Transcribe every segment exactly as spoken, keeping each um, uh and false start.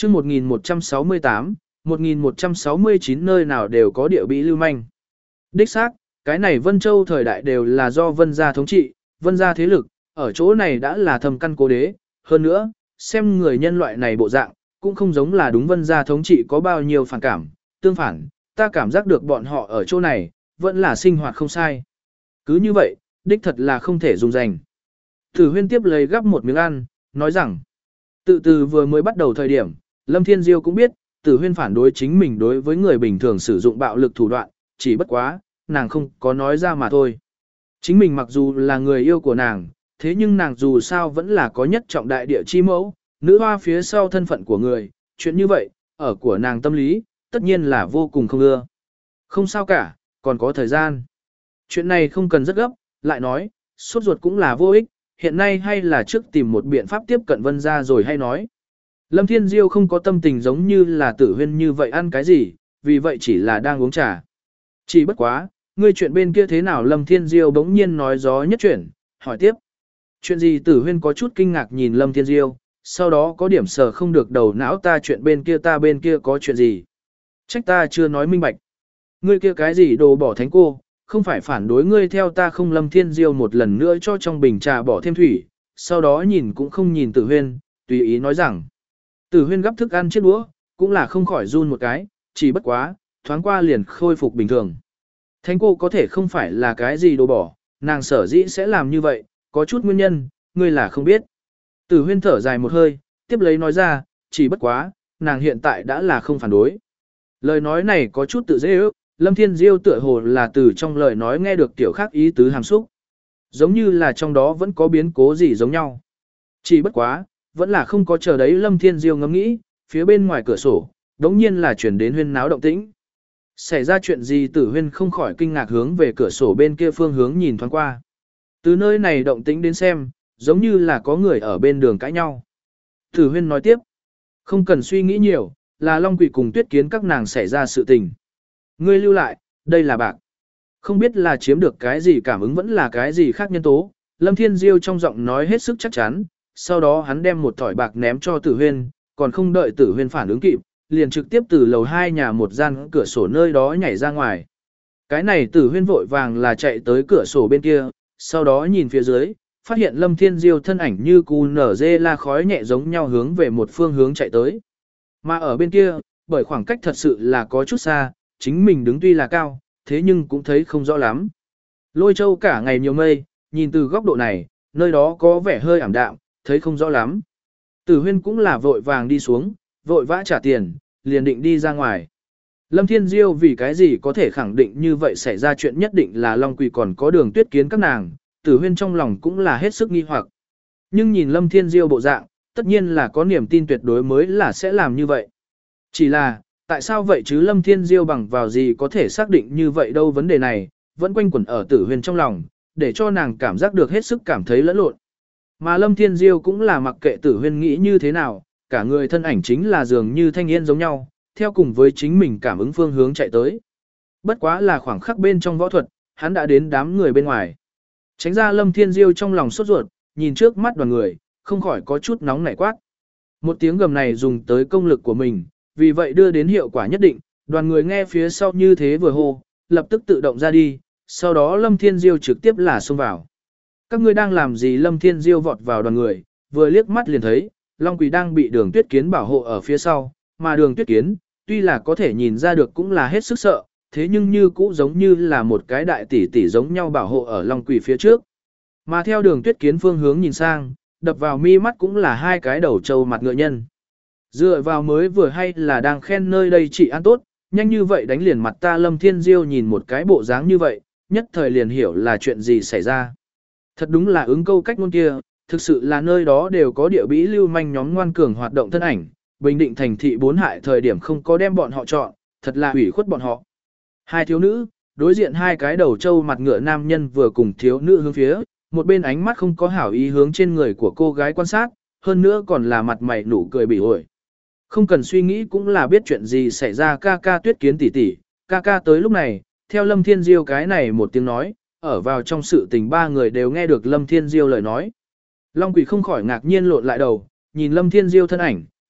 chương một nghìn một trăm sáu mươi tám, một nghìn một trăm sáu mươi chín nơi nào đều có địa bí lưu manh. Đích xác, cái này Vân Châu thời đại đều là do Vân gia thống trị, Vân gia thế lực, ở chỗ này đã là thâm căn cố đế, hơn nữa, xem người nhân loại này bộ dạng, cũng không giống là đúng Vân gia thống trị có bao nhiêu phản cảm, tương phản, ta cảm giác được bọn họ ở chỗ này, vẫn là sinh hoạt không sai. Cứ như vậy, đích thật là không thể dùng dành. Tử Huyên tiếp lấy gắp một miếng ăn, nói rằng, tự từ vừa mới bắt đầu thời điểm, Lâm Thiên Diêu cũng biết, Tử Huyên phản đối chính mình đối với người bình thường sử dụng bạo lực thủ đoạn, chỉ bất quá, nàng không có nói ra mà thôi. Chính mình mặc dù là người yêu của nàng, thế nhưng nàng dù sao vẫn là có nhất trọng đại địa chi mẫu, nữ hoa phía sau thân phận của người, chuyện như vậy, ở của nàng tâm lý, tất nhiên là vô cùng không ưa. Không sao cả, còn có thời gian. Chuyện này không cần rất gấp, lại nói, sốt ruột cũng là vô ích, hiện nay hay là trước tìm một biện pháp tiếp cận Vân gia rồi hay nói. Lâm Thiên Diêu không có tâm tình giống như là Tử Huyên như vậy ăn cái gì, vì vậy chỉ là đang uống trà. Chỉ bất quá, ngươi chuyện bên kia thế nào? Lâm Thiên Diêu bỗng nhiên nói gió nhất chuyển, hỏi tiếp. Chuyện gì? Tử Huyên có chút kinh ngạc nhìn Lâm Thiên Diêu, sau đó có điểm sờ không được đầu não, ta chuyện bên kia ta bên kia có chuyện gì? Trách ta chưa nói minh bạch. Ngươi kia cái gì đồ bỏ thánh cô, không phải phản đối ngươi theo ta không? Lâm Thiên Diêu một lần nữa cho trong bình trà bỏ thêm thủy, sau đó nhìn cũng không nhìn Tử Huyên, tùy ý nói rằng. Tử Huyên gấp thức ăn chiếc đũa, cũng là không khỏi run một cái, chỉ bất quá, thoáng qua liền khôi phục bình thường. Thánh cô có thể không phải là cái gì đồ bỏ, nàng sở dĩ sẽ làm như vậy, có chút nguyên nhân, ngươi là không biết. Tử Huyên thở dài một hơi, tiếp lấy nói ra, chỉ bất quá, nàng hiện tại đã là không phản đối. Lời nói này có chút tự dễ ước, Lâm Thiên Diêu tựa hồ là từ trong lời nói nghe được tiểu khác ý tứ hàm xúc. Giống như là trong đó vẫn có biến cố gì giống nhau. Chỉ bất quá, vẫn là không có chờ đấy. Lâm Thiên Diêu ngẫm nghĩ, phía bên ngoài cửa sổ, đống nhiên là chuyển đến huyên náo động tĩnh. Xảy ra chuyện gì? Tử Huyên không khỏi kinh ngạc hướng về cửa sổ bên kia phương hướng nhìn thoáng qua. Từ nơi này động tĩnh đến xem, giống như là có người ở bên đường cãi nhau. Tử Huyên nói tiếp, không cần suy nghĩ nhiều, là Long Quỷ cùng Tuyết Kiến các nàng xảy ra sự tình. Ngươi lưu lại, đây là bạc. Không biết là chiếm được cái gì cảm ứng vẫn là cái gì khác nhân tố. Lâm Thiên Diêu trong giọng nói hết sức chắc chắn, sau đó hắn đem một thỏi bạc ném cho Tử Huyên, còn không đợi Tử Huyên phản ứng kịp, liền trực tiếp từ lầu hai nhà một gian cửa sổ nơi đó nhảy ra ngoài. Cái này Tử Huyên vội vàng là chạy tới cửa sổ bên kia, sau đó nhìn phía dưới, phát hiện Lâm Thiên Diêu thân ảnh như cù nở dê la khói nhẹ giống nhau hướng về một phương hướng chạy tới. Mà ở bên kia, bởi khoảng cách thật sự là có chút xa, chính mình đứng tuy là cao, thế nhưng cũng thấy không rõ lắm. Lôi Châu cả ngày nhiều mây, nhìn từ góc độ này, nơi đó có vẻ hơi ảm đạm, thấy không rõ lắm. Tử Huyên cũng là vội vàng đi xuống, vội vã trả tiền, liền định đi ra ngoài. Lâm Thiên Diêu vì cái gì có thể khẳng định như vậy xảy ra chuyện nhất định là Long Quỷ còn có Đường Tuyết Kiến các nàng, Tử Huyên trong lòng cũng là hết sức nghi hoặc. Nhưng nhìn Lâm Thiên Diêu bộ dạng, tất nhiên là có niềm tin tuyệt đối mới là sẽ làm như vậy. Chỉ là, tại sao vậy chứ? Lâm Thiên Diêu bằng vào gì có thể xác định như vậy đâu? Vấn đề này, vẫn quanh quẩn ở Tử Huyên trong lòng, để cho nàng cảm giác được hết sức cảm thấy lẫn lộn. Mà Lâm Thiên Diêu cũng là mặc kệ Tử Huyên nghĩ như thế nào, cả người thân ảnh chính là dường như thanh yên giống nhau, theo cùng với chính mình cảm ứng phương hướng chạy tới. Bất quá là khoảng khắc bên trong võ thuật, hắn đã đến đám người bên ngoài. Tránh ra. Lâm Thiên Diêu trong lòng sốt ruột, nhìn trước mắt đoàn người, không khỏi có chút nóng nảy quát. Một tiếng gầm này dùng tới công lực của mình, vì vậy đưa đến hiệu quả nhất định, đoàn người nghe phía sau như thế vừa hô, lập tức tự động ra đi, sau đó Lâm Thiên Diêu trực tiếp là xông vào. Các ngươi đang làm gì? Lâm Thiên Diêu vọt vào đoàn người, vừa liếc mắt liền thấy, Long Quỷ đang bị Đường Tuyết Kiến bảo hộ ở phía sau, mà Đường Tuyết Kiến, tuy là có thể nhìn ra được cũng là hết sức sợ, thế nhưng như cũ giống như là một cái đại tỷ tỷ giống nhau bảo hộ ở Long Quỷ phía trước. Mà theo Đường Tuyết Kiến phương hướng nhìn sang, đập vào mi mắt cũng là hai cái đầu trâu mặt ngựa nhân. Dựa vào mới vừa hay là đang khen nơi đây trị an tốt, nhanh như vậy đánh liền mặt ta? Lâm Thiên Diêu nhìn một cái bộ dáng như vậy, nhất thời liền hiểu là chuyện gì xảy ra. Thật đúng là ứng câu cách ngôn kia, thực sự là nơi đó đều có địa bí lưu manh nhóm ngoan cường hoạt động thân ảnh, Bình Định thành thị bốn hại thời điểm không có đem bọn họ chọn, thật là hủy khuất bọn họ. Hai thiếu nữ, đối diện hai cái đầu trâu mặt ngựa nam nhân vừa cùng thiếu nữ hướng phía, một bên ánh mắt không có hảo ý hướng trên người của cô gái quan sát, hơn nữa còn là mặt mày nụ cười bỉ ổi. Không cần suy nghĩ cũng là biết chuyện gì xảy ra. Ca ca Tuyết Kiến tỷ tỷ, ca ca tới lúc này, theo Lâm Thiên Diêu cái này một tiếng nói, ở vào trong sự tình ba người đều nghe được Lâm Thiên Diêu lời nói. Long Quỷ không khỏi ngạc nhiên lộn lại đầu, nhìn Lâm Thiên Diêu thân ảnh,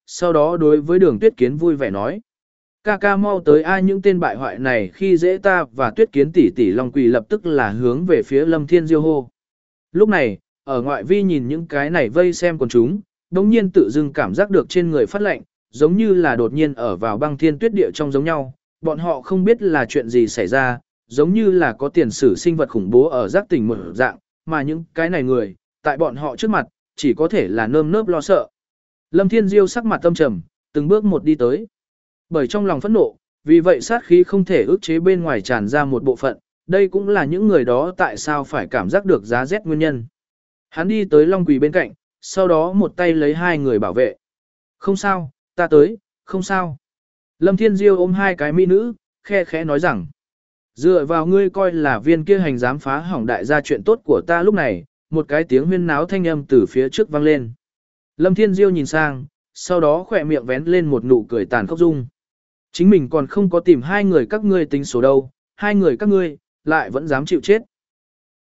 sau đó đối với đường tuyết kiến vui vẻ nói. Ca ca mau tới ai những tên bại hoại này khi dễ ta và tuyết kiến tỷ tỷ Long Quỳ lập tức là hướng về phía Lâm Thiên Diêu hô. Lúc này, ở ngoại vi nhìn những cái này vây xem quần chúng, đống nhiên tự dưng cảm giác được trên người phát lạnh, giống như là đột nhiên ở vào băng thiên tuyết địa trong giống nhau, bọn họ không biết là chuyện gì xảy ra, giống như là có tiền sử sinh vật khủng bố ở giác tỉnh một dạng, mà những cái này người, tại bọn họ trước mặt, chỉ có thể là nơm nớp lo sợ. Lâm Thiên Diêu sắc mặt tâm trầm, từng bước một đi tới. Bởi trong lòng phẫn nộ, vì vậy sát khí không thể ức chế bên ngoài tràn ra một bộ phận, đây cũng là những người đó tại sao phải cảm giác được giá rét nguyên nhân. Hắn đi tới Long Quỳ bên cạnh, sau đó một tay lấy hai người bảo vệ. Không sao, ta tới, không sao. Lâm Thiên Diêu ôm hai cái mỹ nữ, khe khẽ nói rằng, dựa vào ngươi coi là viên kia hành dám phá hỏng đại gia chuyện tốt của ta lúc này, một cái tiếng huyên náo thanh âm từ phía trước vang lên. Lâm Thiên Diêu nhìn sang, sau đó khỏe miệng vén lên một nụ cười tàn khốc dung. Chính mình còn không có tìm hai người các ngươi tính số đâu, hai người các ngươi, lại vẫn dám chịu chết.